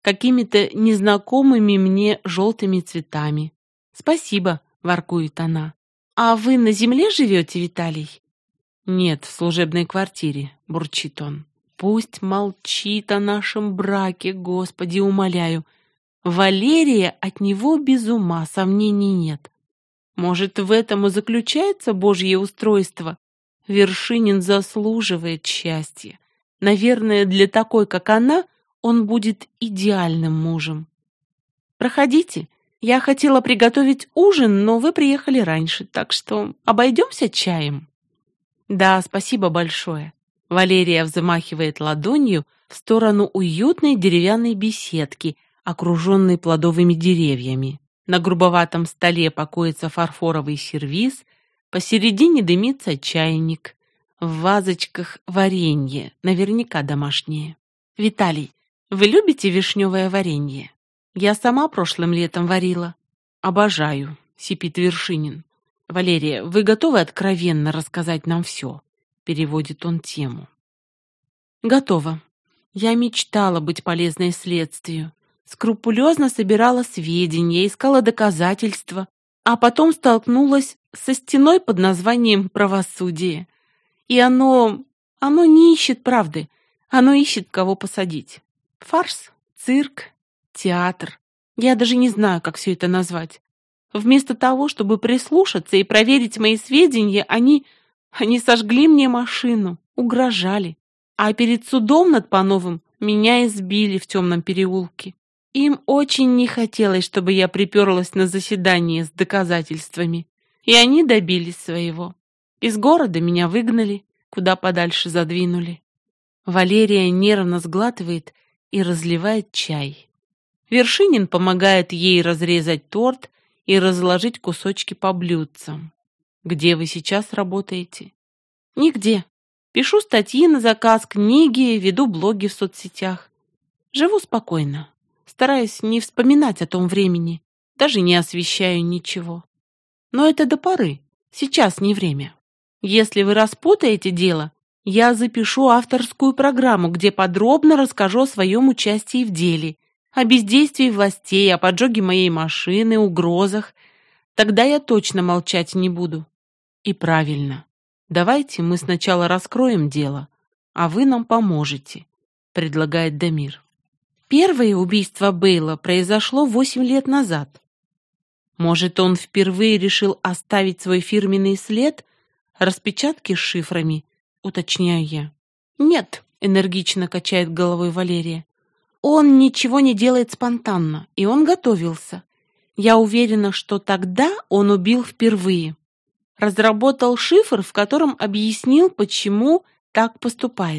какими-то незнакомыми мне желтыми цветами. «Спасибо», — воркует она. «А вы на земле живете, Виталий?» «Нет, в служебной квартире», — бурчит он. «Пусть молчит о нашем браке, Господи, умоляю. Валерия от него без ума, сомнений нет. Может, в этом и заключается Божье устройство? Вершинин заслуживает счастья. Наверное, для такой, как она, он будет идеальным мужем. Проходите. Я хотела приготовить ужин, но вы приехали раньше, так что обойдемся чаем?» «Да, спасибо большое». Валерия взмахивает ладонью в сторону уютной деревянной беседки, окруженной плодовыми деревьями. На грубоватом столе покоится фарфоровый сервиз, посередине дымится чайник. В вазочках варенье, наверняка домашнее. «Виталий, вы любите вишневое варенье? Я сама прошлым летом варила». «Обожаю», — сипит Вершинин. «Валерия, вы готовы откровенно рассказать нам все?» — переводит он тему. «Готова. Я мечтала быть полезной следствию. Скрупулезно собирала сведения, искала доказательства, а потом столкнулась со стеной под названием «правосудие». И оно не ищет правды, оно ищет, кого посадить. Фарс, цирк, театр. Я даже не знаю, как все это назвать. Вместо того, чтобы прислушаться и проверить мои сведения, они сожгли мне машину, угрожали. А перед судом над Пановым меня избили в темном переулке. Им очень не хотелось, чтобы я приперлась на заседание с доказательствами. И они добились своего. Из города меня выгнали, куда подальше задвинули. Валерия нервно сглатывает и разливает чай. Вершинин помогает ей разрезать торт и разложить кусочки по блюдцам. «Где вы сейчас работаете?» «Нигде. Пишу статьи на заказ, книги, веду блоги в соцсетях. Живу спокойно. Стараюсь не вспоминать о том времени, даже не освещаю ничего. Но это до поры. Сейчас не время. Если вы распутаете дело, я запишу авторскую программу, где подробно расскажу о своем участии в деле, о бездействии властей, о поджоге моей машины, угрозах. Тогда я точно молчать не буду». «И правильно. Давайте мы сначала раскроем дело, а вы нам поможете», — предлагает Дамир. «Первое убийство Бейла произошло 8 лет назад. Может, он впервые решил оставить свой фирменный след, распечатки с шифрами?» — уточняю я. «Нет», — энергично качает головой Валерия. «Он ничего не делает спонтанно, и он готовился. Я уверена, что тогда он убил впервые. Разработал шифр, в котором объяснил, почему так поступает.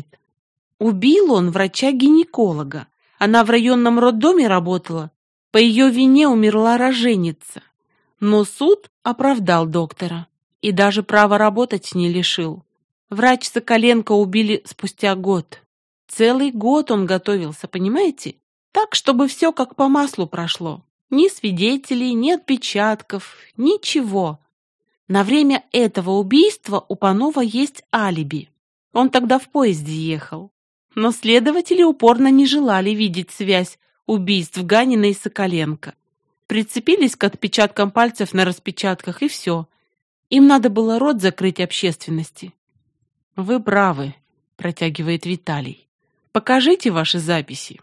Убил он врача-гинеколога. Она в районном роддоме работала. По ее вине умерла роженица. Но суд оправдал доктора и даже права работать не лишил. Врач Соколенко убили спустя год. Целый год он готовился, понимаете? Так, чтобы все как по маслу прошло. Ни свидетелей, ни отпечатков, ничего. На время этого убийства у Панова есть алиби. Он тогда в поезде ехал. Но следователи упорно не желали видеть связь убийств Ганина и Соколенко. Прицепились к отпечаткам пальцев на распечатках, и все. Им надо было рот закрыть общественности. «Вы правы», — протягивает Виталий. «Покажите ваши записи».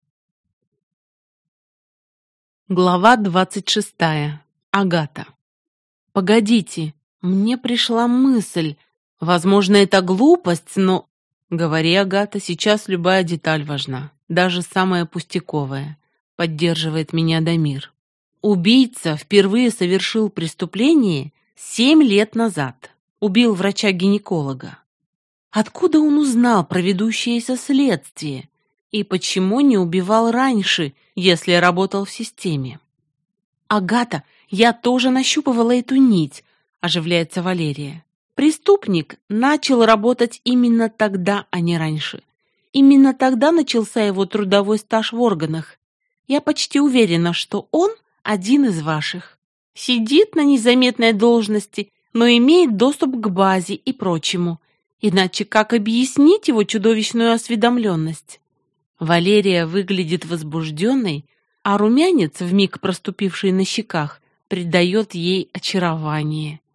Глава 26. Агата. «Погодите, мне пришла мысль. Возможно, это глупость, но...» «Говори, Агата, сейчас любая деталь важна, даже самая пустяковая», — поддерживает меня Дамир. «Убийца впервые совершил преступление 7 лет назад. Убил врача-гинеколога. Откуда он узнал про ведущееся следствие? И почему не убивал раньше, если работал в системе?» «Агата, я тоже нащупывала эту нить», — оживляется Валерия. «Преступник начал работать именно тогда, а не раньше. Именно тогда начался его трудовой стаж в органах. Я почти уверена, что он один из ваших. Сидит на незаметной должности, но имеет доступ к базе и прочему. Иначе как объяснить его чудовищную осведомленность?» Валерия выглядит возбужденной, а румянец, вмиг проступивший на щеках, придает ей очарование.